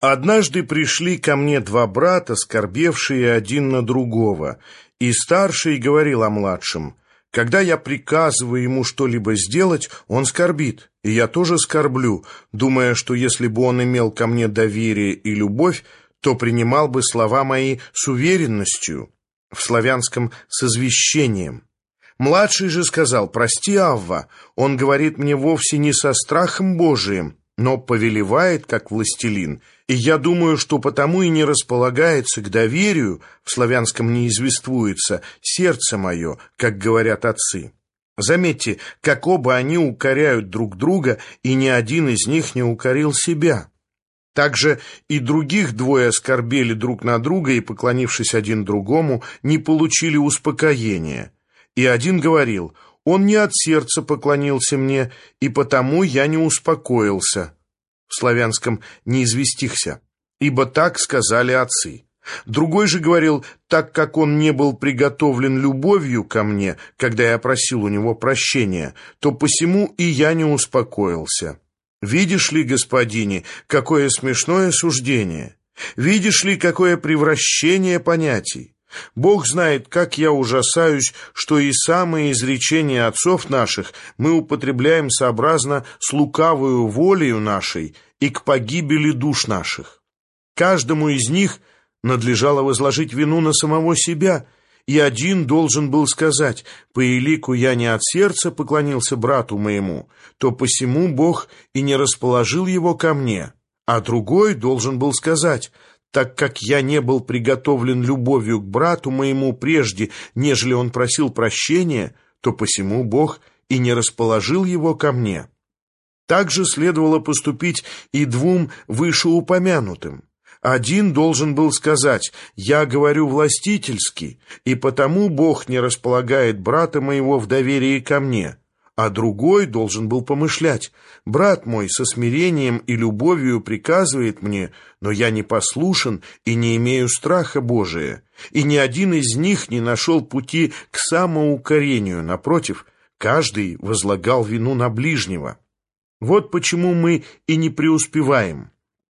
Однажды пришли ко мне два брата, скорбевшие один на другого, и старший говорил о младшем: «Когда я приказываю ему что-либо сделать, он скорбит, и я тоже скорблю, думая, что если бы он имел ко мне доверие и любовь, то принимал бы слова мои с уверенностью», в славянском «с извещением». Младший же сказал: «Прости, Авва, он говорит мне вовсе не со страхом Божиим, но повелевает, как властелин, и я думаю, что потому и не располагается к доверию, в славянском не извествуется, сердце мое, как говорят отцы». Заметьте, как оба они укоряют друг друга, и ни один из них не укорил себя. Также и других двое оскорбели друг на друга и, поклонившись один другому, не получили успокоения. И один говорил: «Он не от сердца поклонился мне, и потому я не успокоился», в славянском «не известихся», ибо так сказали отцы. Другой же говорил: «Так как он не был приготовлен любовью ко мне, когда я просил у него прощения, то посему и я не успокоился». Видишь ли, господине, какое смешное суждение? Видишь ли, какое превращение понятий? Бог знает, как я ужасаюсь, что и самые изречения отцов наших мы употребляем сообразно с лукавою волею нашей и к погибели душ наших. Каждому из них надлежало возложить вину на самого себя, и один должен был сказать: «По елику я не от сердца поклонился брату моему, то посему Бог и не расположил его ко мне», а другой должен был сказать: «Так как я не был приготовлен любовью к брату моему прежде, нежели он просил прощения, то посему Бог и не расположил его ко мне». Так же следовало поступить и двум вышеупомянутым. Один должен был сказать: «Я говорю властительски, и потому Бог не располагает брата моего в доверии ко мне», а другой должен был помышлять: «Брат мой со смирением и любовью приказывает мне, но я не послушен и не имею страха Божия». И ни один из них не нашел пути к самоукорению, напротив, каждый возлагал вину на ближнего. Вот почему мы и не преуспеваем.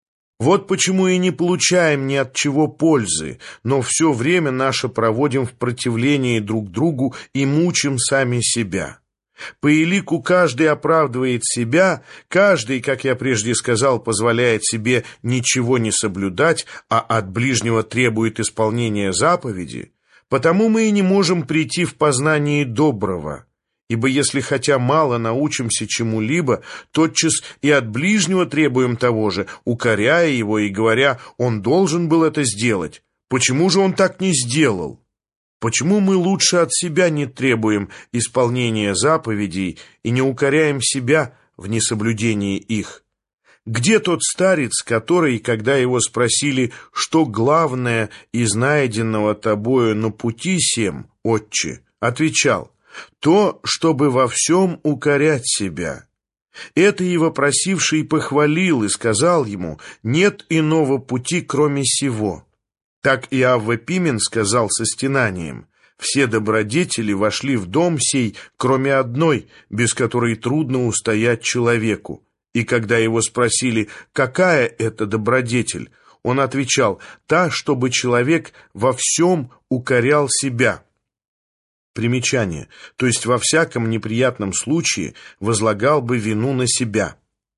Вот почему и не получаем ни от чего пользы, но все время наше проводим в противлении друг другу и мучим сами себя. По елику каждый оправдывает себя, каждый, как я прежде сказал, позволяет себе ничего не соблюдать, а от ближнего требует исполнения заповеди, потому мы и не можем прийти в познание доброго. Ибо если хотя мало научимся чему-либо, тотчас и от ближнего требуем того же, укоряя его и говоря: «Он должен был это сделать. Почему же он так не сделал?» Почему мы лучше от себя не требуем исполнения заповедей и не укоряем себя в несоблюдении их? Где тот старец, который, когда его спросили, что главное из найденного тобою на пути сем, отче, отвечал: «То, чтобы во всем укорять себя». Это и вопросивший похвалил и сказал ему: «Нет иного пути, кроме сего». Так и Авва Пимен сказал со стенанием: «Все добродетели вошли в дом сей, кроме одной, без которой трудно устоять человеку». И когда его спросили, какая это добродетель, он отвечал: «Та, чтобы человек во всем укорял себя». Примечание, то есть во всяком неприятном случае возлагал бы вину на себя.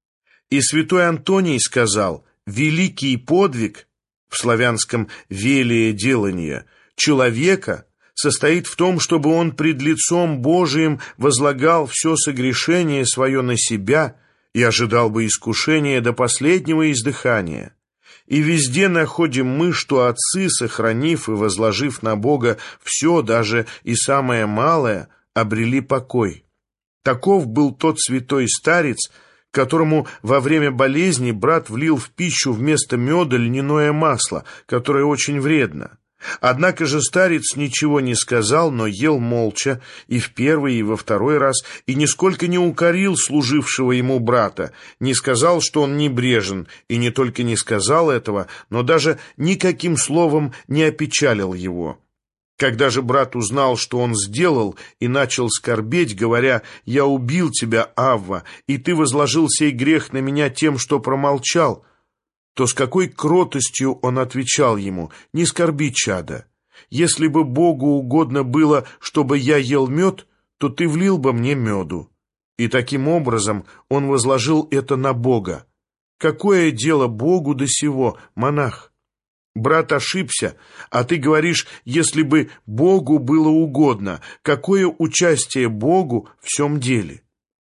И святой Антоний сказал: «Великий подвиг, в славянском «велие делание», человека состоит в том, чтобы он пред лицом Божиим возлагал все согрешение свое на себя и ожидал бы искушения до последнего издыхания». И везде находим мы, что отцы, сохранив и возложив на Бога все, даже и самое малое, обрели покой. Таков был тот святой старец, которому во время болезни брат влил в пищу вместо меда льняное масло, которое очень вредно. Однако же старец ничего не сказал, но ел молча и в первый, и во второй раз, и нисколько не укорил служившего ему брата, не сказал, что он небрежен, и не только не сказал этого, но даже никаким словом не опечалил его. Когда же брат узнал, что он сделал, и начал скорбеть, говоря: «Я убил тебя, Авва, и ты возложил сей грех на меня тем, что промолчал», то с какой кротостью он отвечал ему: «Не скорби, чадо. Если бы Богу угодно было, чтобы я ел мед, то ты влил бы мне меду». И таким образом он возложил это на Бога. Какое дело Богу до сего, монах? Брат ошибся, а ты говоришь: если бы Богу было угодно. Какое участие Богу в всем деле?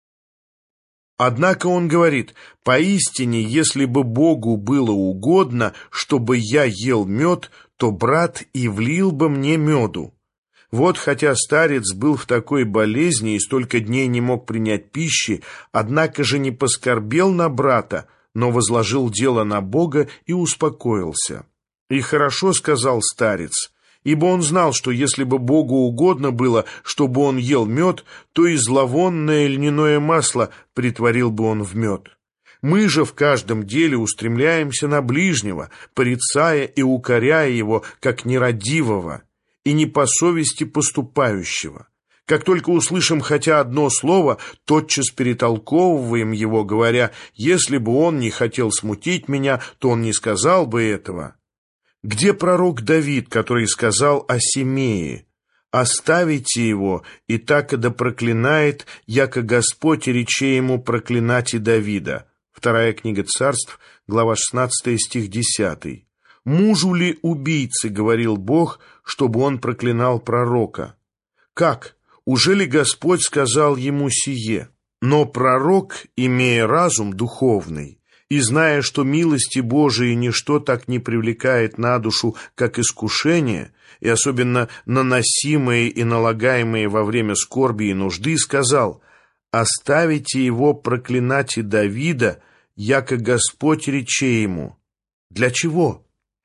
Однако он говорит: поистине, если бы Богу было угодно, чтобы я ел мед, то брат и влил бы мне меду. Вот хотя старец был в такой болезни и столько дней не мог принять пищи, однако же не поскорбел на брата, но возложил дело на Бога и успокоился. И хорошо сказал старец, ибо он знал, что если бы Богу угодно было, чтобы он ел мед, то и зловонное льняное масло притворил бы он в мед. Мы же в каждом деле устремляемся на ближнего, порицая и укоряя его, как нерадивого, и не по совести поступающего. Как только услышим хотя одно слово, тотчас перетолковываем его, говоря: если бы он не хотел смутить меня, то он не сказал бы этого. Где пророк Давид, который сказал о Семее: «Оставите его, и так и да проклинает, яко Господь рече ему проклинать и Давида». Вторая книга Царств, глава 16, стих 10. «Мужу ли убийцы, говорил Бог, чтобы он проклинал пророка? Как? Ужели Господь сказал ему сие? Но пророк, имея разум духовный, и зная, что милости Божии ничто так не привлекает на душу, как искушение, и особенно наносимые и налагаемые во время скорби и нужды, сказал: «Оставите его проклинать и Давида, яко Господь рече ему». Для чего?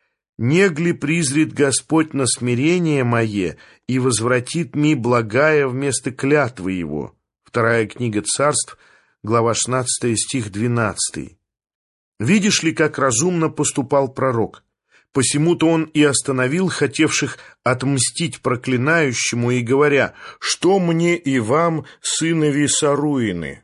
«Негли призрит Господь на смирение мое и возвратит ми благая вместо клятвы его». Вторая книга Царств, глава 16, стих 12. Видишь ли, как разумно поступал пророк? Посему-то он и остановил хотевших отмстить проклинающему, и говоря: «Что мне и вам, сынови Саруины?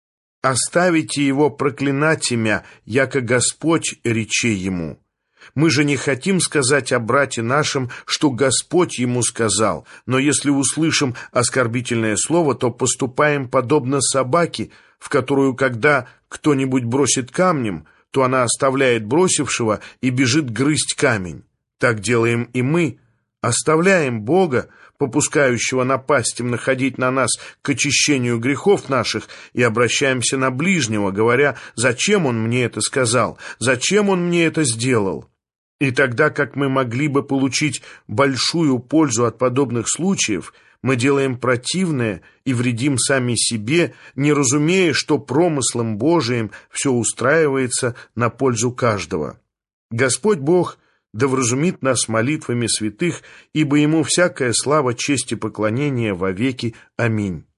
Оставите его проклинать имя, яко Господь рече ему». Мы же не хотим сказать о брате нашем, что Господь ему сказал, но если услышим оскорбительное слово, то поступаем подобно собаке, в которую, когда кто-нибудь бросит камнем, то она оставляет бросившего и бежит грызть камень. Так делаем и мы, оставляем Бога, попускающего напастям находить на нас к очищению грехов наших, и обращаемся на ближнего, говоря: «Зачем он мне это сказал? Зачем он мне это сделал?» И тогда как мы могли бы получить большую пользу от подобных случаев, мы делаем противное и вредим сами себе, не разумея, что промыслом Божиим все устраивается на пользу каждого. Господь Бог да вразумит нас молитвами святых, ибо Ему всякая слава, честь и поклонение вовеки. Аминь.